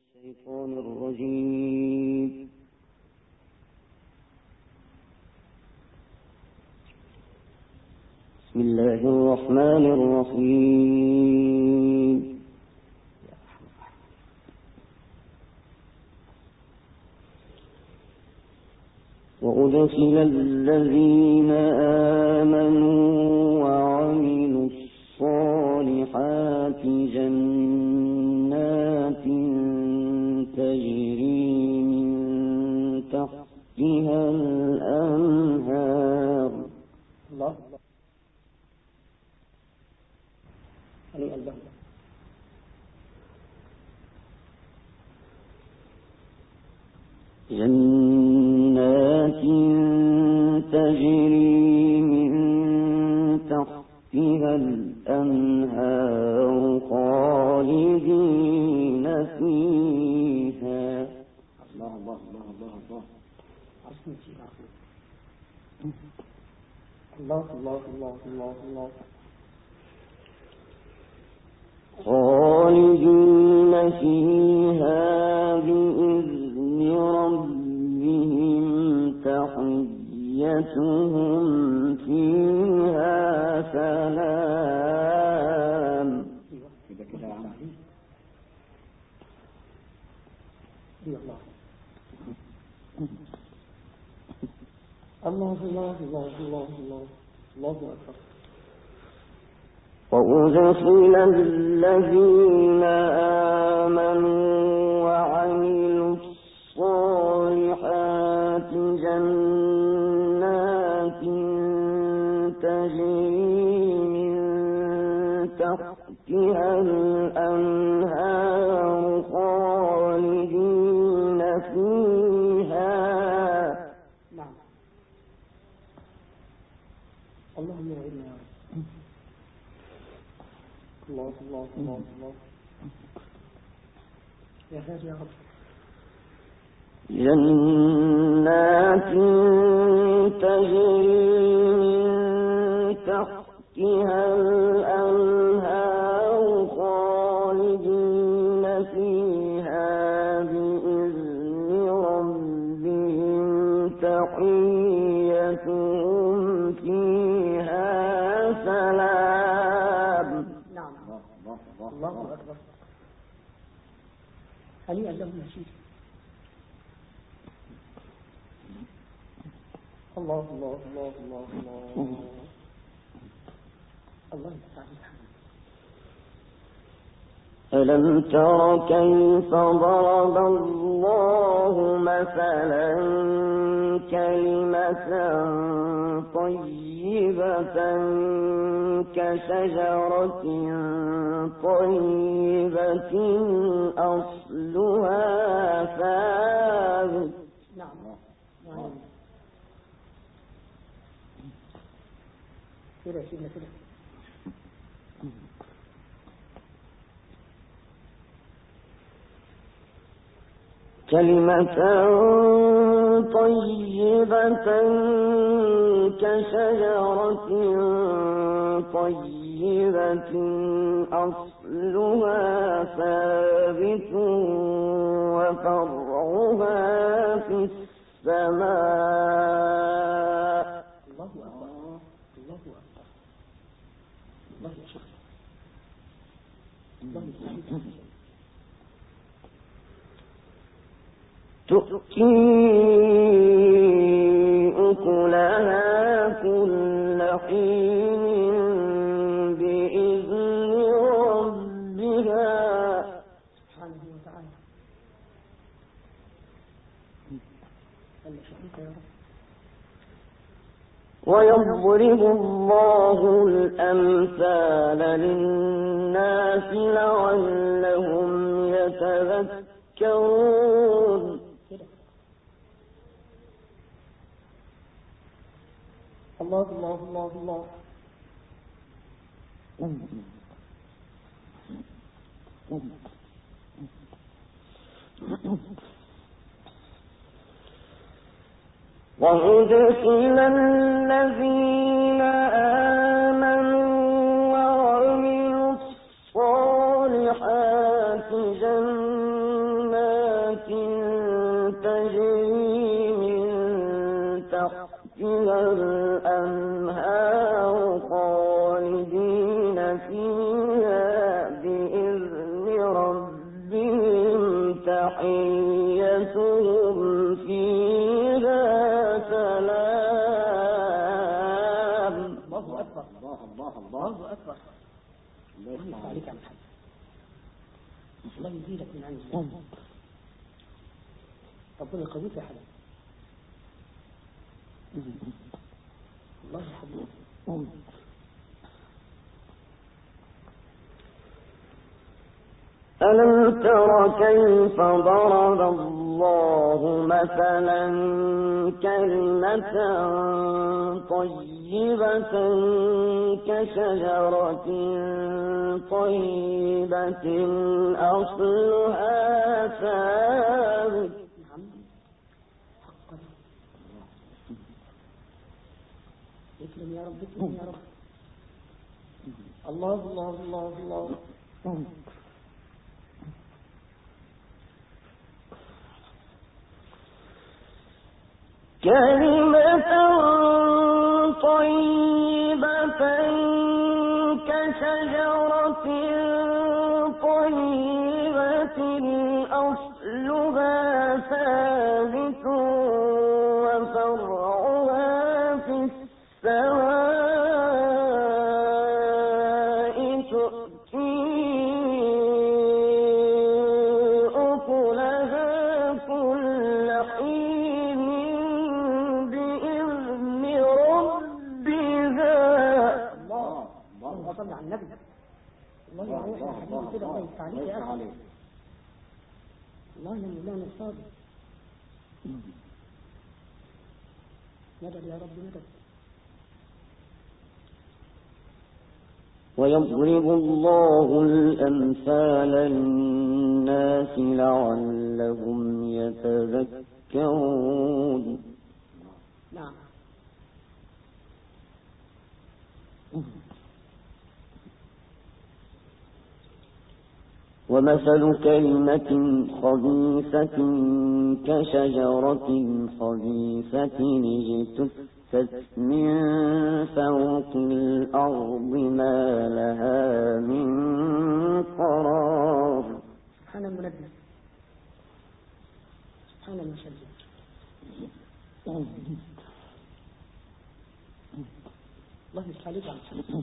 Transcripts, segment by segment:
الشيطان الرجيم. بسم الله الرحمن الرحيم. وأدخل الذين آمنوا وعملوا الصالحات جنات تجري من تحتها الأنهار. الله عليه الباب. جنات تجري من تحتها الأنهار خالدين فيها. الله الله الله الله الله الله الله الله الله الله خالدين فيها بإذن ربهم تحيتهم فيها سلام. الله الله الله الله الله الله أكبر. وأدخل الذين آمنوا وعملوا الصالحات جنات تجري من تحتها الأنهار خالدين فيها. نعم. اللهم يعيننا. الله الله الله الله يا خير يا رب. جنات تجري من تحتها الأنهار خالدين فيها بإذن ربهم تحيتهم فيها سلام. الله أكبر. هنيئا له نشيد. الله الله الله الله الله الله يستعين. ألم تر كيف ضرب الله مثلا كلمة طيبة كشجرة طيبة أصلها ثابت. نعم. كده كده كده. كلمة طيبة كشجرة طيبة أصلها ثابت وفرعها في السماء. الله أكبر. الله أكبر. الله أكبر. الله أكبر. تؤتي أكلها كل حين بإذن ربها سبحانه وتعالى. ويضرب الله الأمثال للناس لعلهم يتذكرون. الله الله الله الله. وأدخل الذين آمنوا وعملوا الصالحات جنات تحيتهم فيها سلام. الله أكبر. الله أكبر. الله يفتح عليك يا محمد. الله يزيدك من عنده. ربنا يقويك يا حبيبي. الله يا حبيبي. ألم تر كيف ضرب الله مثلا كلمة طيبة كشجرة طيبة أصلها ثابت. اسلم يا رب، اسلم يا رب. الله الله الله الله. كلمة طيبة كشجرة طيبة أصلها ثابت وفرعها في السماء تؤتي أكلها كل حين بإذن ربها. الله صل على النبي. الله يا روح يا حبيبي كده، الله يفتح عليك يا أخي. الله يا مولانا الصادق. مدد يا رب مدد. ويضرب الله الأمثال للناس لعلهم يتذكرون. نعم. ومثل كلمة خبيثة كشجرة خبيثة اجتثت من فوق الأرض ما لها من قرار. سبحان المنزه، سبحان المشجع. الله يفتح عليك يا محمد.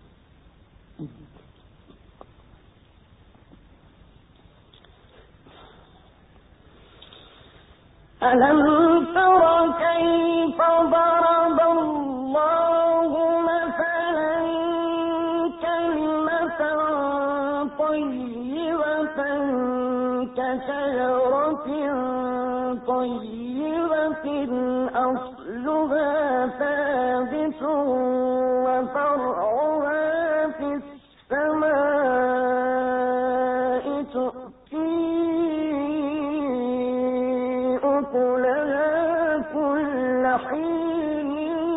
ألم تر كيف ضرب الله مثلا كلمة طيبة كشجرة طيبة أصلها ثابت وفرعها في السماء تؤتي أكلها كل حين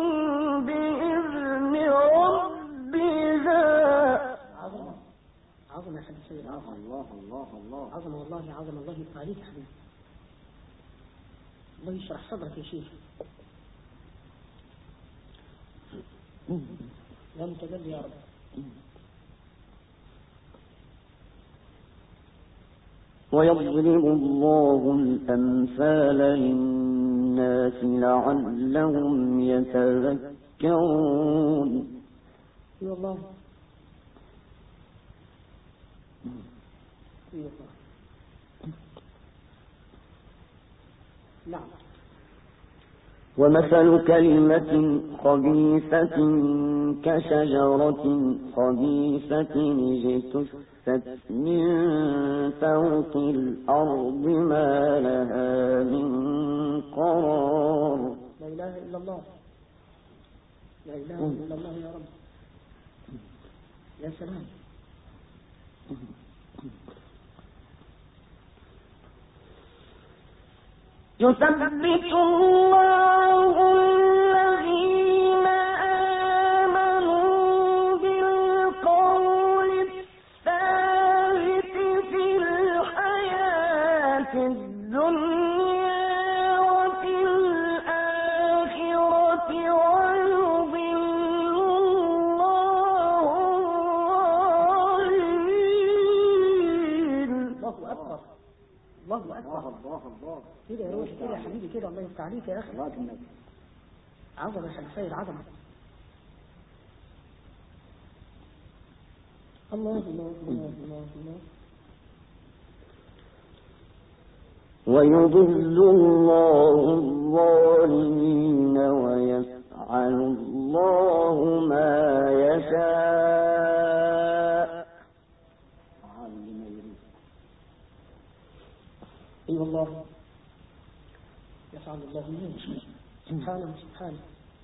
بإذن ربها. عظم يا حبيبي سيد. الله الله الله. عظم والله عظم. الله يفتح عليك يا حبيبي. الله يشرح صدرك يا شيخ. يا متجلي يا رب. ويضرب الله الأمثال للناس لعلهم يتذكرون. اي والله. اي والله. نعم. ومثل كلمة خبيثة كشجرة خبيثة اجتثت من فوق الأرض ما لها من قرار. لا إله إلا الله. لا إله إلا الله يا رب. يا سلام. يثبت الله الذين آمنوا بالقول الثابت في الحياة الدنيا وفي الآخرة ويضل الله الظالمين. الله أكبر. الله أكبر. الله كده يا روحي كده يا حبيبي كده، الله يفتح عليك يا أخي. الله النبي. عظمة يا حاج سيد عظمة. الله الله الله الله الله. ويضل الله الظالمين ويفعل الله ما يشاء. اي والله يفعل الله ما يشاء. سبحانه سبحانه.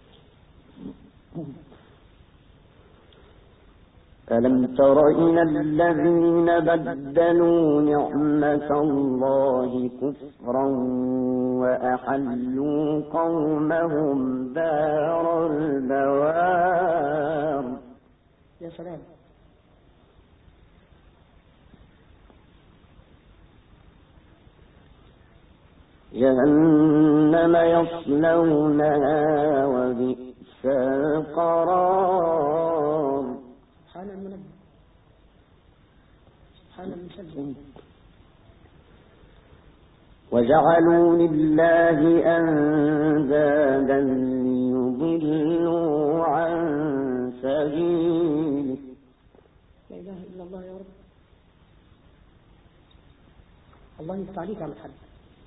ألم تر إلى الذين بدلوا نعمة الله كفرا وأحلوا قومهم دار البوار. يا سلام. جهنم يصلونها وبئس القرار. سبحان المنبه سبحان المسلم. وجعلوا لله أندادا ليضلوا عن سبيله. لا إله إلا الله يا رب. الله يفتح عليك على الحد.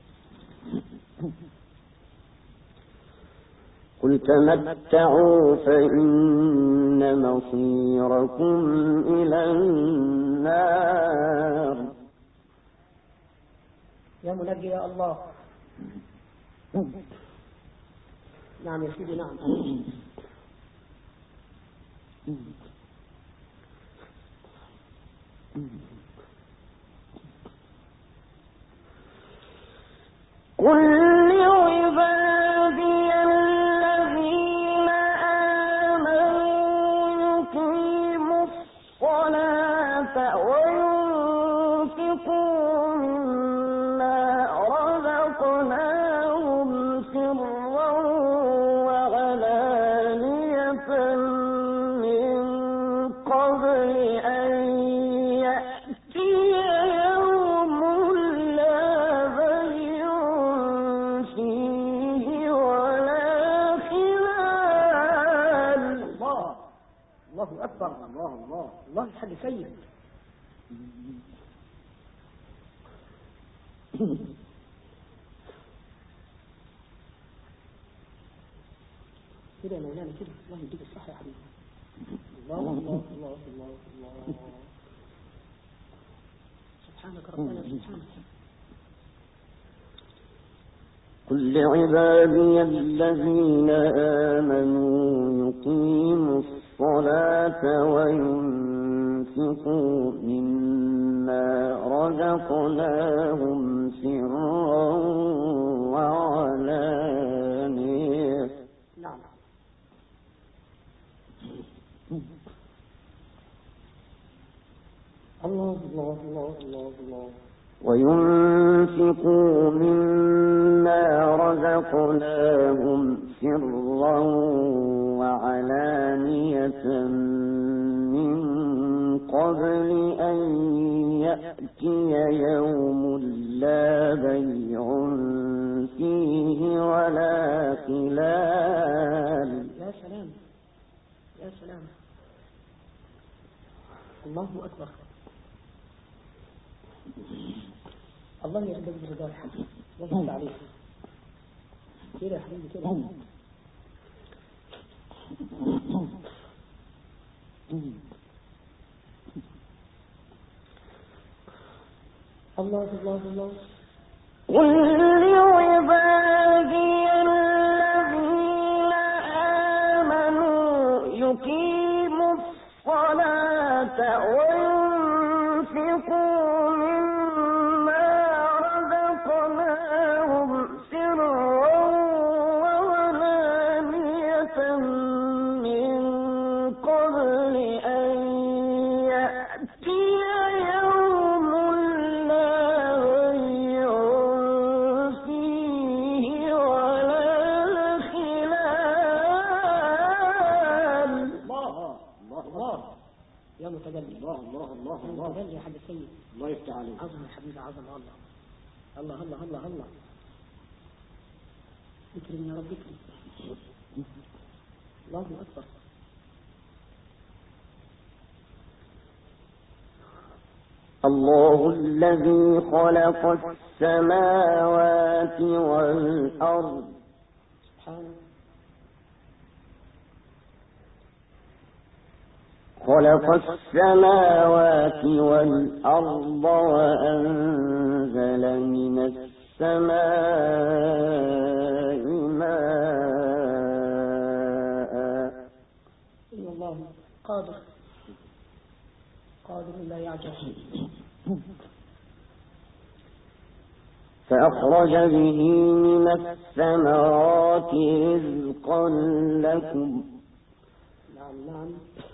قل تمتعوا فإن مصيركم إلى النار. يا منجي يا الله. نعم يا سيدي نعم. قل لعبادي الذين آمنوا يقيموا الصلاة وينفقوا مما رزقناهم سرا وعلانية من قبل أن يأتي يوم لا بيع فيه ولا خلال. الله أكبر. الله الحد سيد. كده يا مولانا كده. الله يديك الصحة يا حبيبي. الله الله الله الله الله. سبحانك ربنا سبحانك. قل لعبادي الذين آمنوا يقيموا الصلاة وينفقوا مما رزقناهم سرا وعلانية. نعم. الله الله الله الله الله. وينفقوا مما رزقناهم سرا وعلانية من قبل أن يأتي يوم لا بيع فيه ولا خلال. يا سلام يا سلام. الله أكبر. الله يرزقك برضا الحبيب. وضغط عليك كده يا حبيبي كده. الله الله الله. قل لعبادي الذين آمنوا يقيموا الصلاة وينفقوا مما رزقناهم سرا وعلانية من قبل أن يأتي يوم لا بيع فيه ولا خلال. الله يا متجلي. الله الله الله الله. متجلي يا حاج السيد. الله يفتح عليك. عظمة يا حبيبي عظمة والله. الله الله الله الله. اكرم يا رب اكرم. الله أكبر. الله الذي خلق السماوات والأرض سبحانه. خلق السماوات والأرض وأنزل من السماء ماء. إن الله قادر لا يعجز. فأخرج به من الثمرات رزقا لكم. نعم.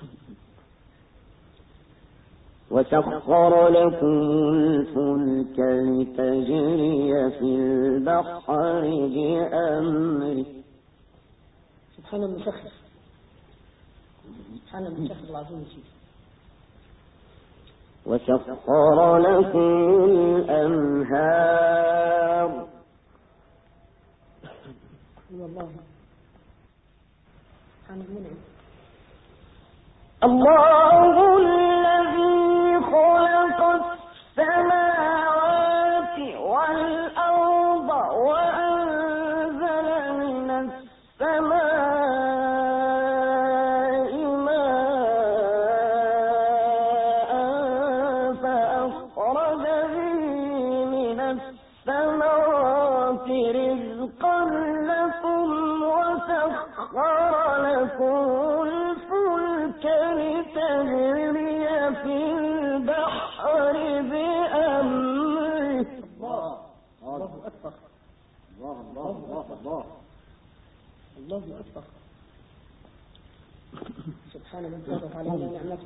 وسخر لكم الفلك لتجري في البحر بأمره. سبحان المسخر العظيم. وسخر لكم الأنهار. الله سبحان المنعم. الله الذي خلق السماوات والأرض وأنزل من السماء ماء فأخرج به من الثمرات رزقا لكم وسخر لكم الفلك لتجري في البحر بأمره. الله أكبر. الله أكبر. سبحان من فرض علينا نعمته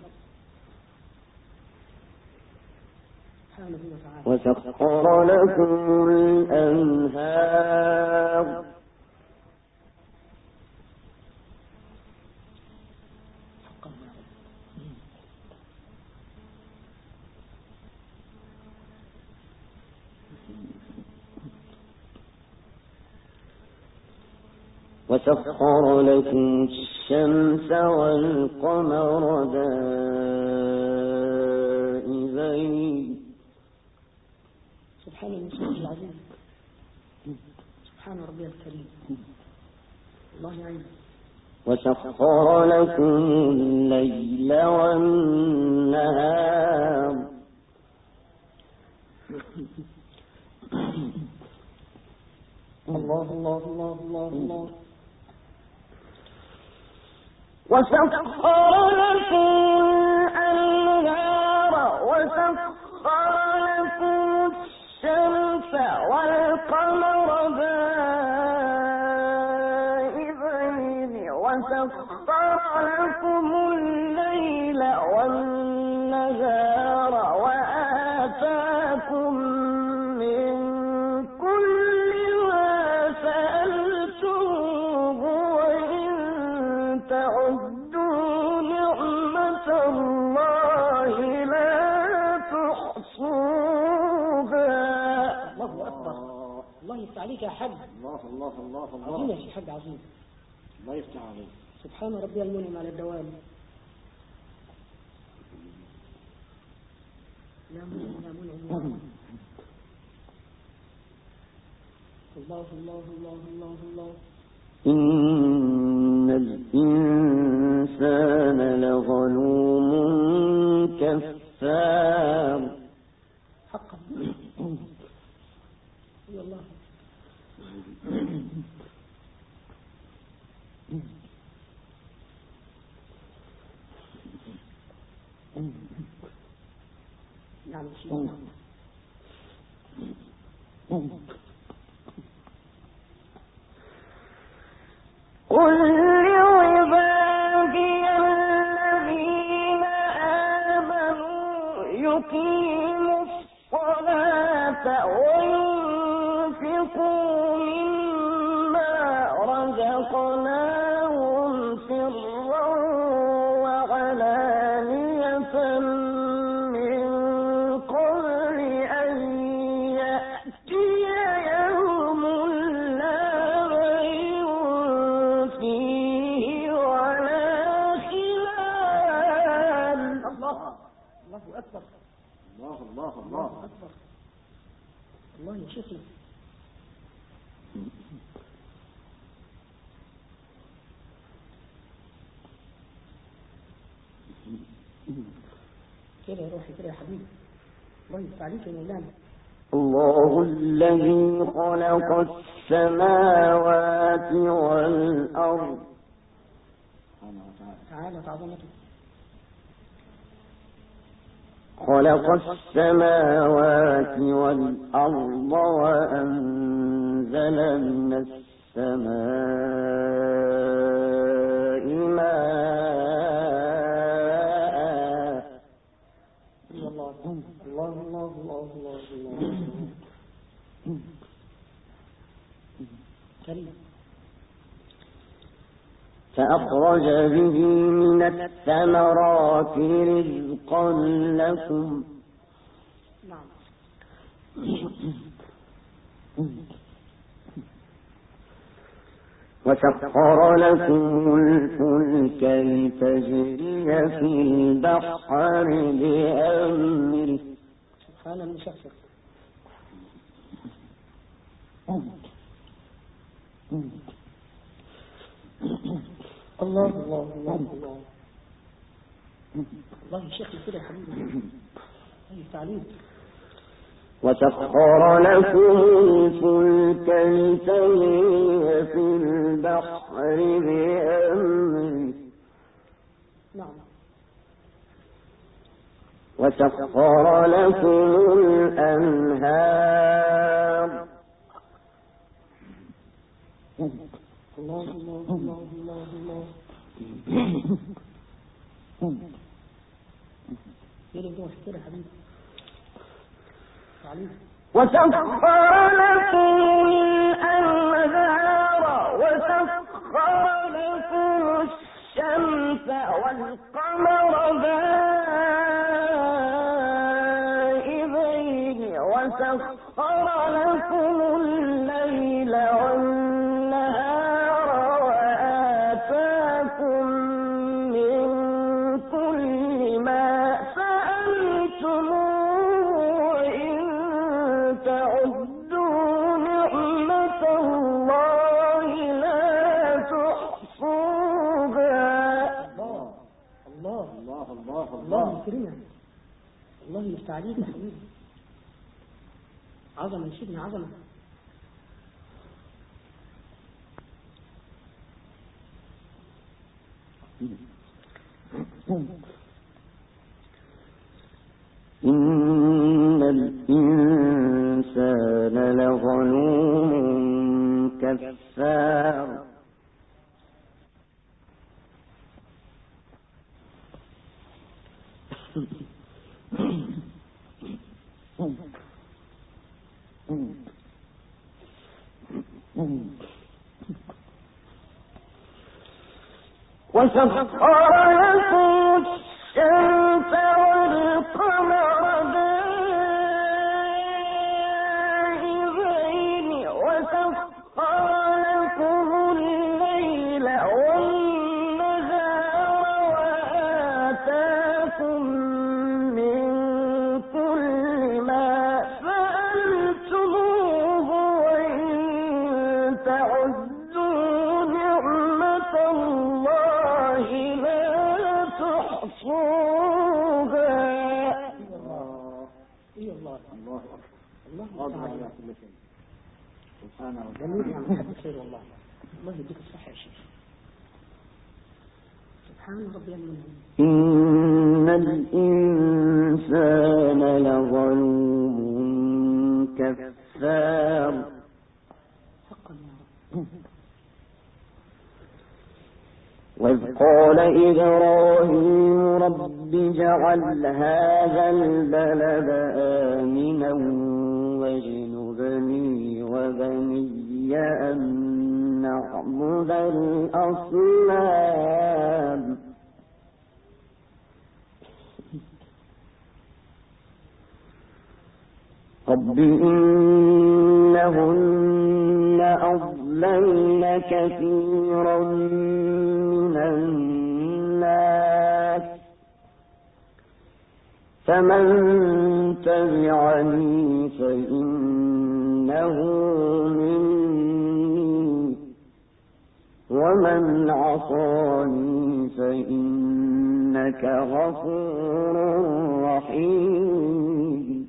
سبحانه وتعالى. وسخر لكم الأنهار. وسخر لكم الشمس والقمر دائبين. سبحان المسخر العظيم. سبحان ربي الكريم. الله يعين. وسخر لكم الليل والنهار. الله الله الله الله الله. وسخر لكم الأنهار وسخر لكم الشمس والقمر دائبين وسخر لكم الليل والنهار وآتاكم من كل ما سألتموه وإن تعدوا نعمة الله لا تحصوها. الله أكبر. الله يفتح عليك يا حاج. الله عظيم يا شيخ حاج عظيم. الله يفتح عليك. سبحان ربي المنعم على الدوام. يا منعم. الله الله الله الله الله. إن الإنسان لظلوم كفار. حقا. يا الله. نعم شيء. قل لعبادي الذين آمنوا يقيموا الصلاة وينفقوا مما رزقناهم سرا وعلانية من قبل أن يأتي الله يا شيخنا. كده يا روحي كده يا حبيبي. الله يفتح عليك يا مولانا. الله الذي خلق السماوات والأرض. تعالى عظمته. خلق السماوات والأرض وأنزل من السماء ماء. الله الله الله الله الله الله كريم. فأخرج به من الثمرات رزقا لكم. نعم. وسخر لكم الفلك لتجري في البحر بأمره. سبحان المسخر. الله الله الله الله الله يشكل كده يا حبيبي. الله تعليم. وسخر لكم الفلك لتجري في البحر بأمره. نعم. وسخر لكم الأنهار. الله الله الله الله الله. يلي بدون كده يا حبيبي. تعليم. وسخر لكم الأنهار وسخر لكم الشمس والقمر دائبين وسخر لكم الليل والنهار وآتاكم من كل ما سألتموه إن تعدوا نعمة الله لا تحصوها. الله الله الله الله يكرمك. الله يفتح عليك يا حبيبي. عظمة يا سيدنا عظمة. إن الإنسان لظلوم كفار. وسخر لكم الشمس والقمر دائبين وسخر لكم الليل والنهار وآتاكم من كل ما سألتموه وإن تعدوا نعمة الله لا تحصوها. الله الله الله قادر على كل شيء سبحانه وتعالى. جميل يا محمد خير والله. الله يديك الصحة يا شيخ. سبحان ربي المنعم. إن الإنسان لظلوم كفار. حقا يا رب. وإذ قال إبراهيم رب اجعل هذا البلد آمنا واجنبني وبني أن نعبد الأصنام. رب إنهن أضللن كثيرا من الناس فمن تبعني فإن من عصاني فإنك غفور رحيم.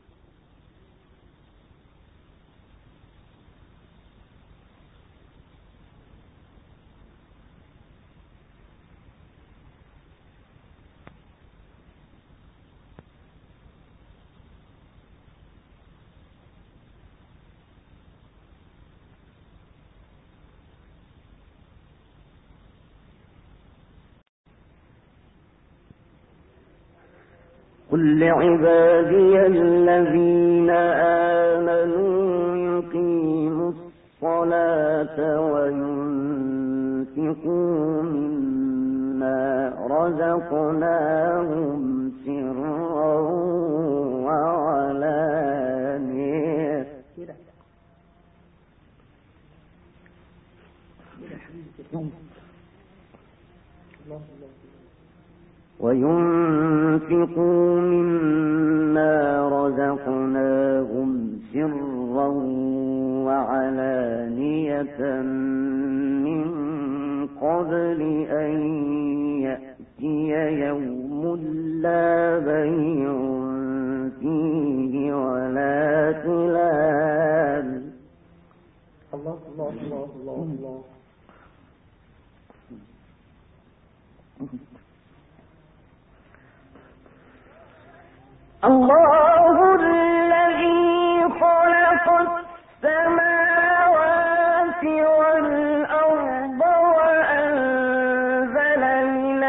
قل لعبادي الذين آمنوا يقيموا الصلاة وينفقوا مما رزقناهم سرا وعلانية سرا وعلانية من قبل أن يأتي يوم لا بيع فيه ولا خلال. الله الله الله الله الله. الله الذي خلق السماوات والأرض وأنزل من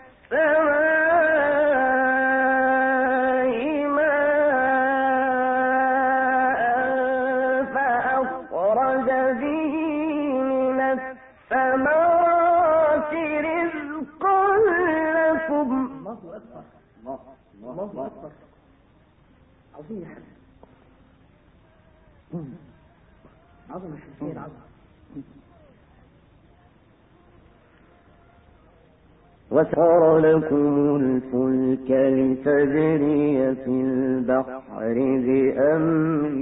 السماء ماء فأخرج به من الثمرات رزقا لكم. الله أكبر الله أكبر. عظيم يا حبيبي، عظم الحسين عظم. وسخر لكم الفلك لتجري في البحر بأمره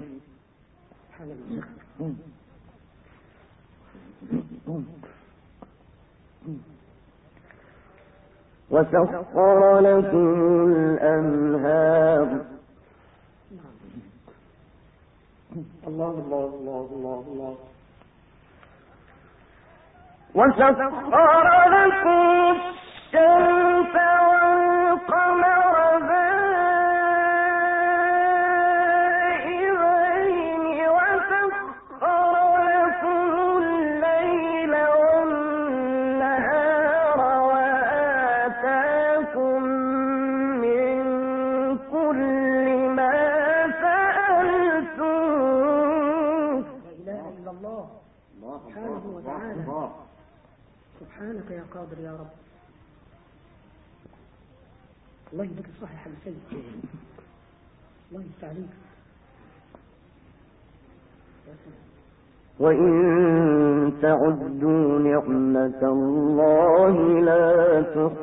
وسخر لكم الأنهار. الله الله الله الله الله. وسخر لكم الشمس والقمر دائبين وسخر لكم الليل والنهار وآتاكم من كل ما سألتم. لا إله إلا الله سبحانه وتعالى. سبحانك يا قادر يا رب. الله يديك الصحة يا حبيب سيد. الله يستعليك. وإن تعدوا نعمة الله لا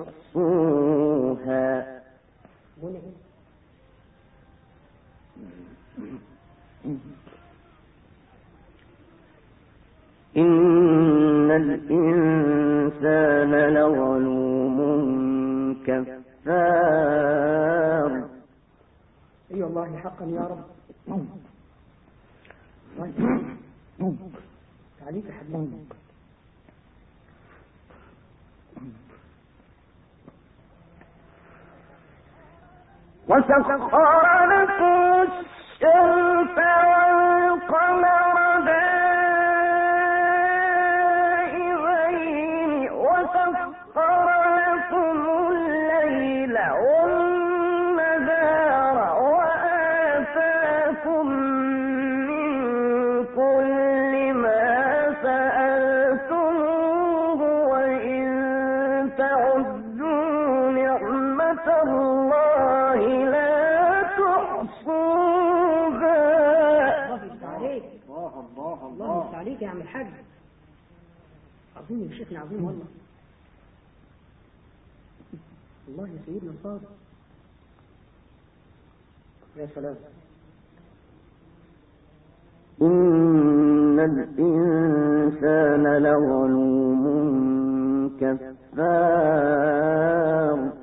تحصوها. إن الإنسان لظلوم كفار. أي والله حقا يا رب. عليك يا حبيبي. وسخر لكم الشمس والقمر دائبين وسخر لكم الليل والنهار وآتاكم من كل ما سألتموه وإن تعدوا نعمة الله لا تحصوها. الله يفتح عليك يا عم الحاج. عظيم يا شيخنا، عظيم والله. الله يا سيدنا الفاضل. يا سلام. إن الإنسان لظلوم كفار.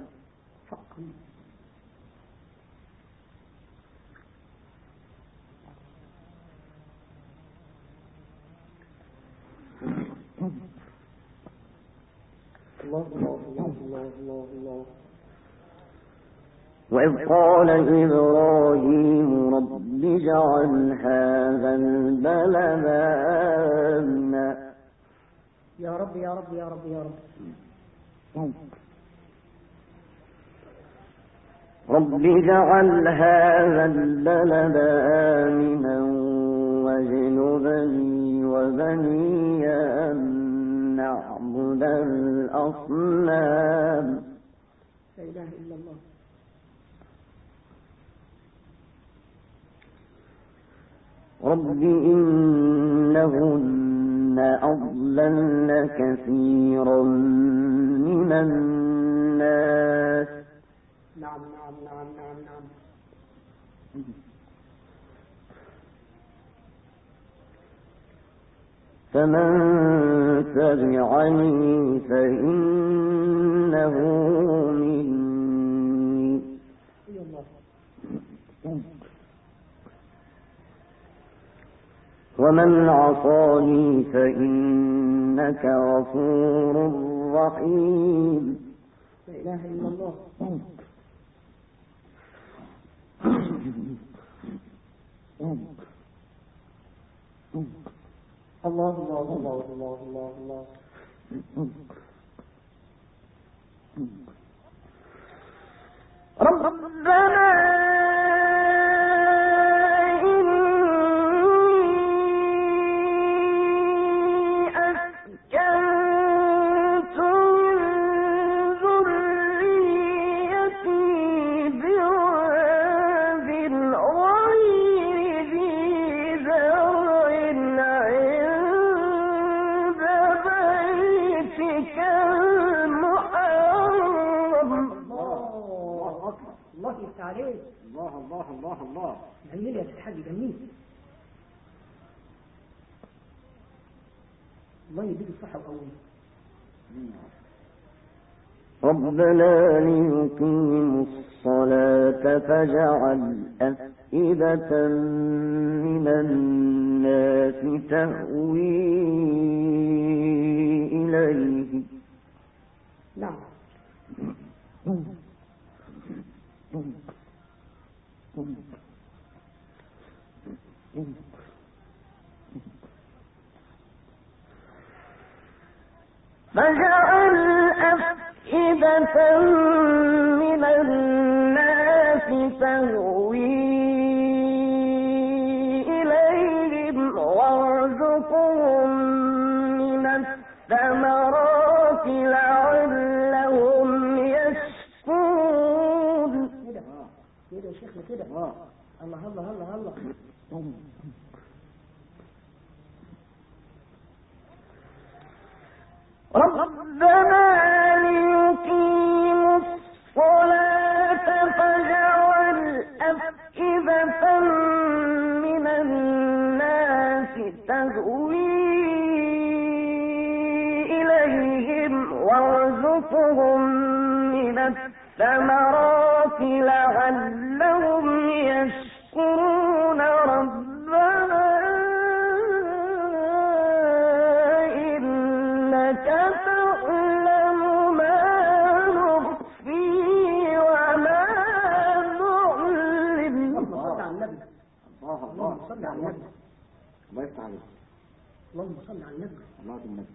وإذ قال إبراهيم رب اجعل هذا البلد آمنا. يا رب يا رب يا رب يا رب. رب اجعل هذا البلد آمنا واجنبني وبني أن نعبد الأصنام. لا إله إلا الله. رب إنهن أضللن كثيرا من الناس. نعم نعم نعم نعم نعم. فمن تبعني فإنه مني ومن عصاني فإنك غفور رحيم. لا إله إلا الله. الله الله الله الله الله الله. ربنا جميل يا تتحدي جميل. الله يديك الصحة والقوة. ربنا ليقيموا الصلاة فاجعل أفئدة من الناس تهوي إليه. نعم. فاجعل أفئدة من الناس تهوي إليهم وارزقهم من الثمرات لعلهم يشكرون. كده يا شيخنا كده. الله الله الله الله. ربنا ليقيموا الصلاة فاجعل أفئدة من الناس تهوي إليهم وارزقهم من الثمرات لعلهم يشكرون. ربنا إنك تعلم ما نخفي وما نعلن. اللهم صل على النبي. الله يفتح عليك. اللهم صل على النبي. الله بالنبي.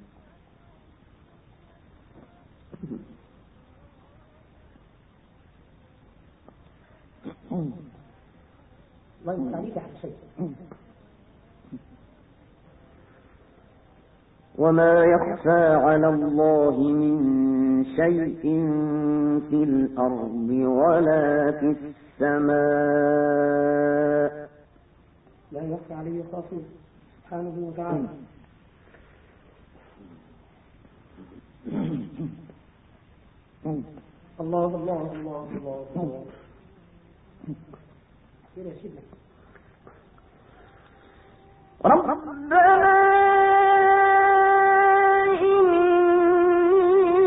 الله يفتح عليك يا حسين. وما يخفى على الله من شيء في الأرض ولا في السماء. لا يخفى عليه خافي سبحانه وتعالى. الله الله الله الله الله. كده يا سيدنا. ربنا إني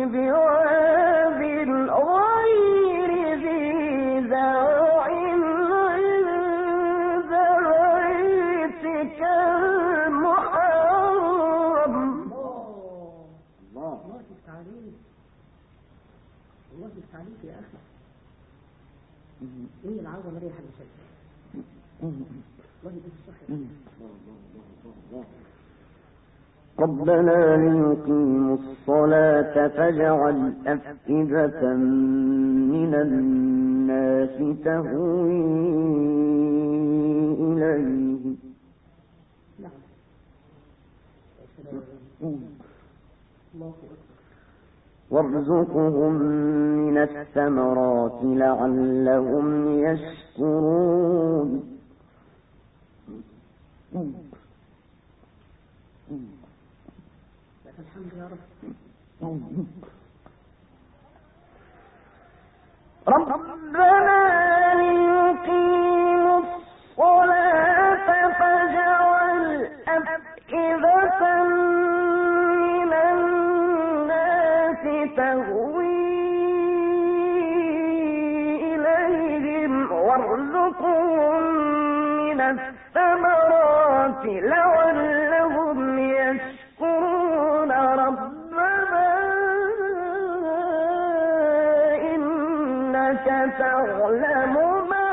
بواد غير ذي زرع عند بيتك المحرم. الله يفتح عليك، الله يفتح عليك يا أخي. إيه العظمة دي يا حبيبي؟ الله يديك الصحة. ربنا ليقيموا الصلاة فاجعل أفئدة من الناس تهوي إليهم نعم. الله أكبر. وارزقهم من الثمرات لعلهم يشكرون. الحمد لله ربنا ليقيموا الصلاة فاجعل أفئدة من الناس تهوي إليهم وارزقهم من الثمرات لعلهم يشكرون. ربنا إنك تعلم ما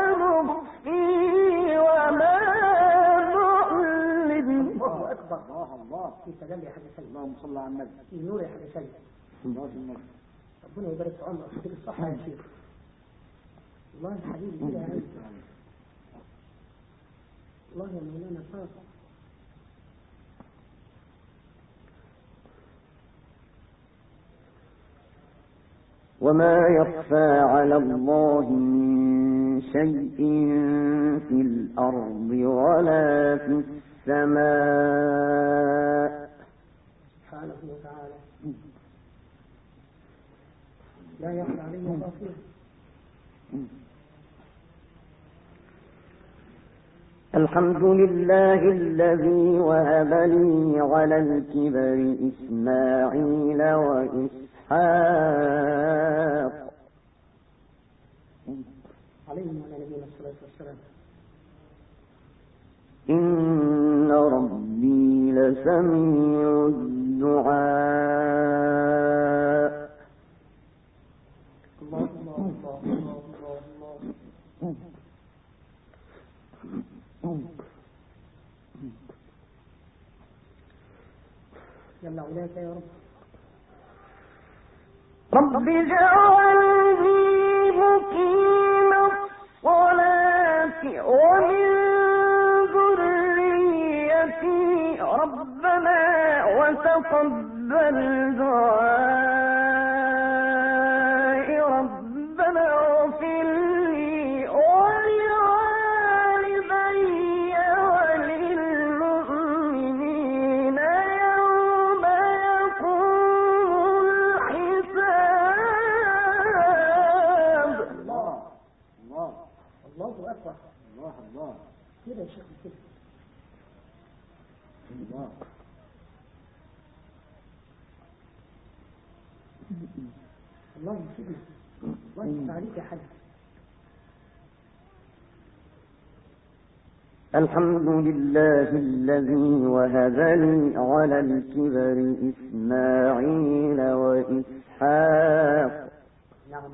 نخفي وما نعلن. الله أكبر. الله في سلام يا حبيبي سلم. اللهم صل على النبي. في نور يا حبيبي سلم. الله النبي. ربنا يبارك في عمرك ويديك الصحة يا شيخ. الله يا حبيبي كده يا عيني. الله يا مولانا صادق. وما يخفى على الله من شيء في الأرض ولا في السماء سبحانه وتعالى لا يخفى عليه خافيه. الحمد لله الذي وهب لي على الكبر إسماعيل وإسحاق عليهم وعلى نبينا الصلاة والسلام. إن ربي لسميع الدعاء. الله الله الله الله الله. يلا أولاك يا رب. رب اجعلني مقيم الصلاة ومن ذريتي ربنا وتقبل دعائي ربنا اغفر لي ولوالدي وللمؤمنين يوم يقوم الحساب. الله الله أكبر. الله كده يا شيخ كده. الله. الله يسيبنا. الله يفتح عليك يا حاج. الحمد لله الذي وهب لي على الكبر إسماعيل وإسحاق. نعم.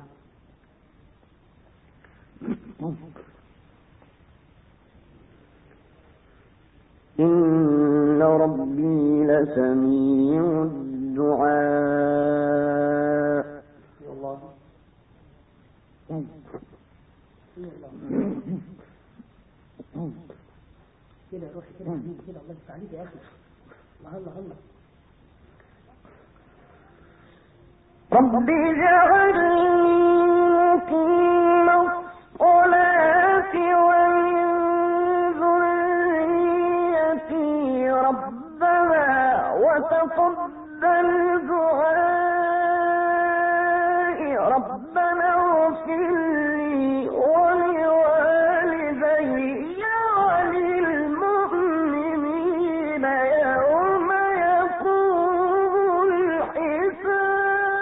إن ربي لسميع الدعاء. يا الله. كده روحي كده كده. الله يفتح عليك يا أخي. الله الله. رب اجعلني مقيم الصلاة ومن ذريتي ربنا وتقبل دعائي ربنا اغفر لي ولوالدي وللمؤمنين يوم يقوم الحساب.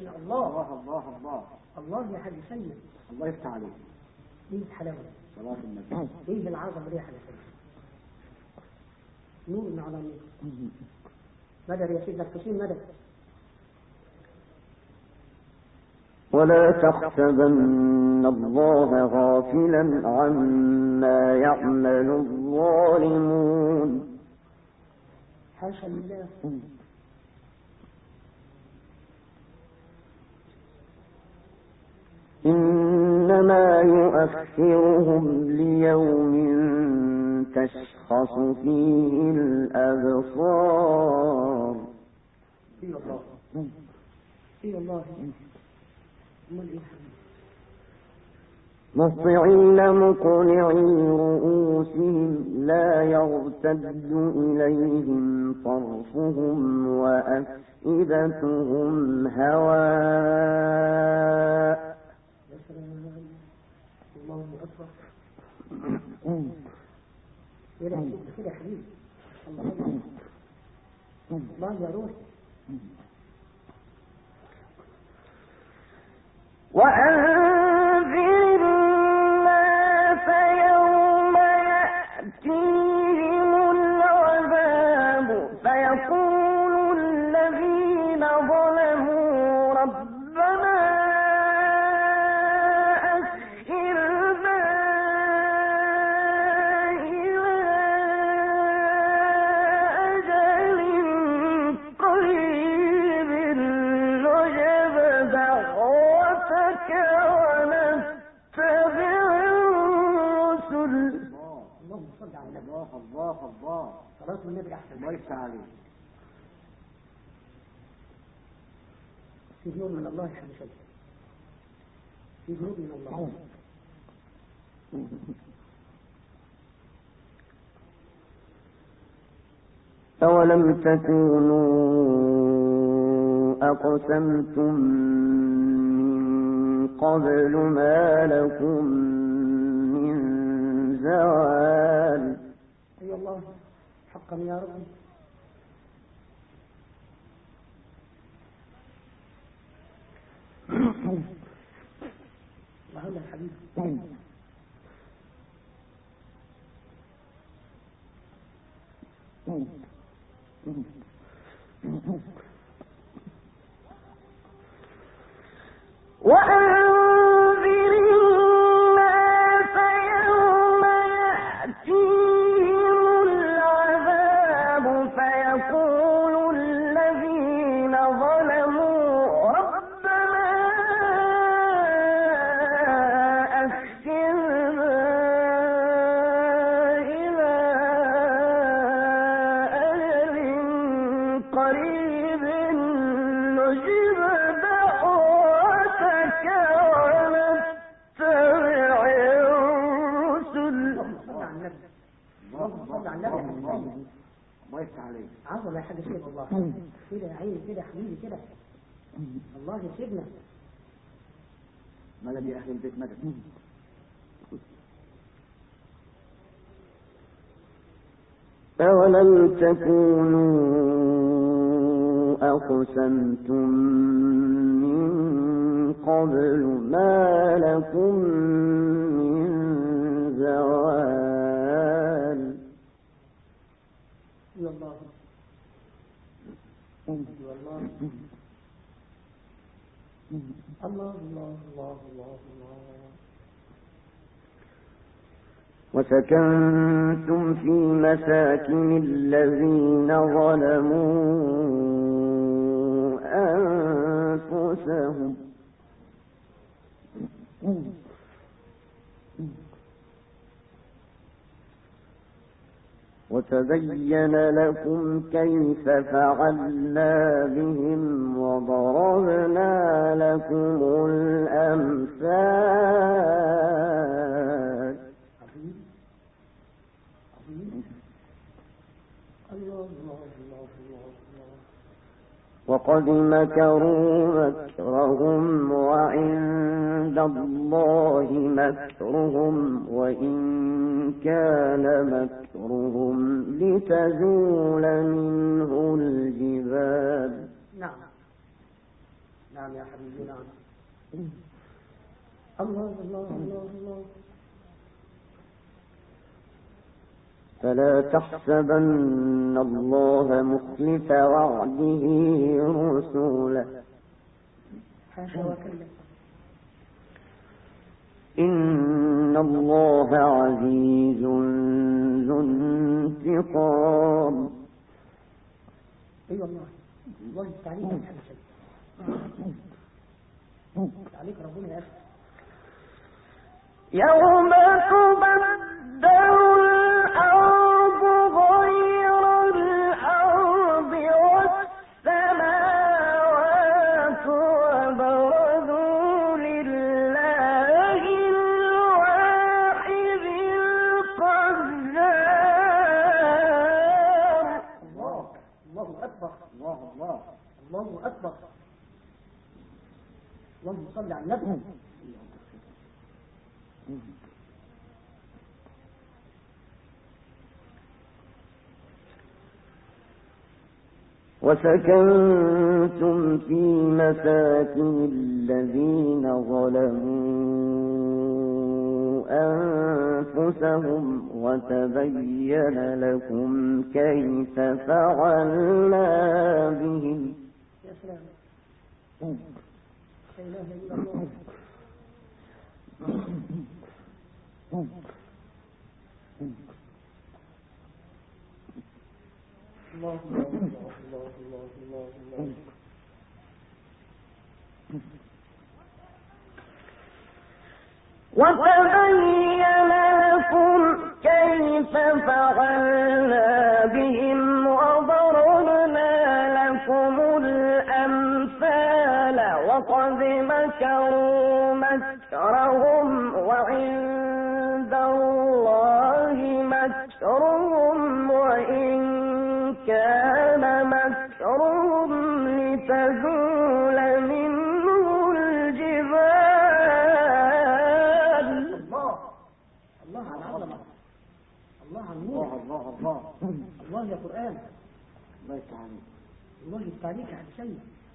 الله الله الله الله يا حاج سيد. الله يفتح عليك. ايه الحلاوه؟ صلاة النبي. ايه العظمه دي يا حاج سيد؟ نور على نور. مدد يا سيدنا الحسين مدد. ولا تحسبن الله غافلا عما يعمل الظالمون. حاشا لله. إنما يؤخرهم ليوم تشخص فيه الأبصار. اي الله اي الله. مهطعين مقنعي رؤوسهم لا يرتد إليهم طرفهم وأفئدتهم هواء. الله أكبر. كده كده حبيبي. الله يا روحي. وأنذر الناس يوم يأتيهم العذاب فيقول الذين ظلموا ربنا أخرنا إلى أجل قريب نجب دعوتك ونتبع الرسل. اللهم صل على النبي. الله صلاة النبي أحسن. الله يفتح عليك. في نور من الله يا حبيبي. في نور من الله. أولم تكونوا أقسمتم من قبل ما لكم من زوال. أي الله حقا يا رب. الله يا حبيبي. وأنذر الناس يوم يأتيهم العذاب فيقول الذين ظلموا ربنا أخرنا إلى أجل قريب نجب دعوتك ونتبع الرسل. اللهم صل على النبي. الله يفتح عليك. عظمة يا حاج سيد الله. كده يا عيني كده حبيبي كده. الله يسيبنا. مدد يا أهل البيت مدد. أولم تكونوا أقسمتم من قبل ما لكم من زوال. يا الله يا الله الله الله الله الله الله. وسكنتم في مساكن الذين ظلموا أنفسهم وتبين لكم كيف فعلنا بهم وضربنا لكم الأمثال. وقد مكروا مكرهم وعند الله مكرهم وإن كان مكرهم لتزول منه الجبال. نعم نعم يا حبيبي. الله الله الله الله. فلا تحسبن الله مخلف وعده رسوله حاشا وكلا. إن الله عزيز ذو انتقام. اي والله الله التعليق من حدث تعليق ربنا يا اخي. يوم تبدل الأرض غير الأرض والسماوات وبرزوا لله الواحد القهار. الله الله أكبر. الله الله الله أكبر. اللهم صل على النبي. وسكنتم في مساكن الذين ظلموا أنفسهم وتبين لكم كيف فعلنا بهم. يا سلام. لا إله إلا الله. الله الله الله الله الله الله. وتبين لكم كيف فعلنا بهم وضربنا لكم الأمثال وقد مكروا مكرهم وعند الله مكرهم وإن كان مكرهم لتزول منه الجبال. الله الله على العظمة. الله على النور. الله الله الله يا قرآن. الله يفتح عليك. الله يفتح عليك يا حسين.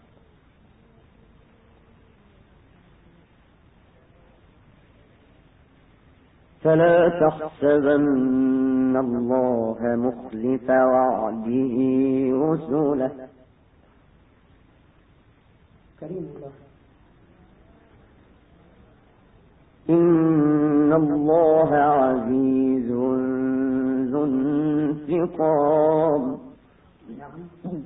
فلا تحسبن الله مخلف وعده رسله كريم الله. إن الله عزيز ذو انتقام. نعم.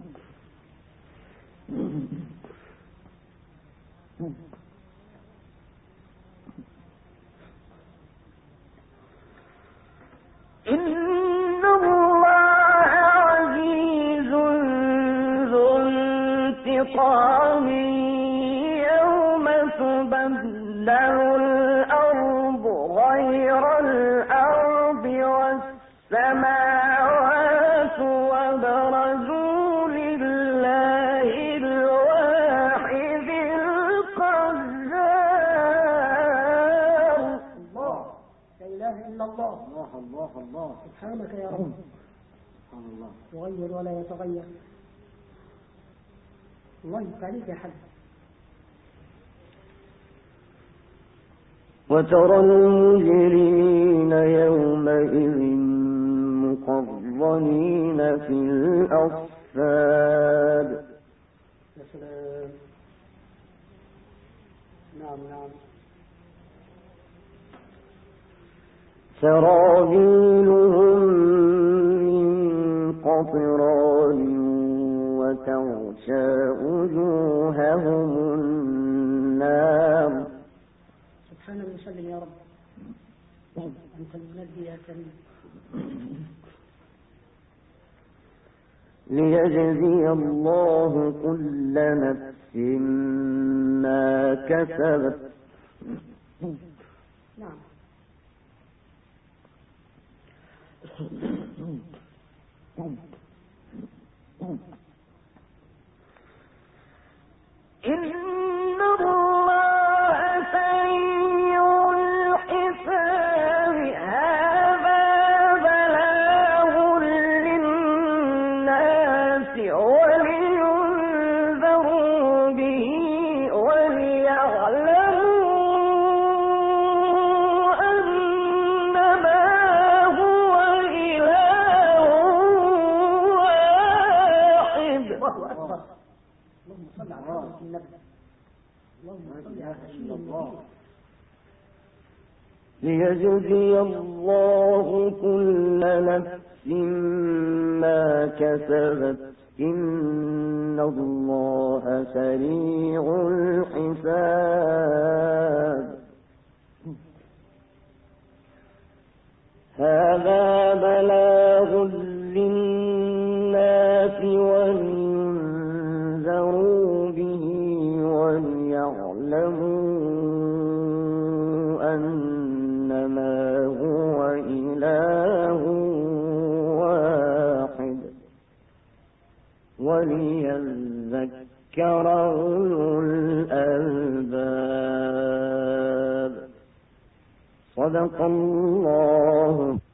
إن الله عزيز ذو انتقام يوم تبدل الأرض غير الأرض والسماوات وبرزوا لله الواحد القهار. الله لا إله إلا الله. الله الله الله سبحانك يا رب. سبحان الله. يغير ولا يتغير. الله يفتح عليك يا حاج. وترى المجرمين يومئذ مقرنين في الأصفاد. يا سلام. نعم نعم. سرابيلهم من قطران وتغشى وجوههم النار. سبحان المسلم يا رب. أنت المنجي يا كريم. ليجزي الله كل نفس ما كسبت. نعم. إن الله سريع الحساب. هذا بلاغ للناس ولينذروا به وليعلموا الله أكبر. اللهم صل على حضرة النبي. اللهم صل على رسول الله. ليجزي الله كل نفس ما كسبت إن الله سريع الحساب. هذا بلاغ للناس ولينذروا به وليعلموا أنما هو إله واحد وليذكر أولو الألباب. صدق الله.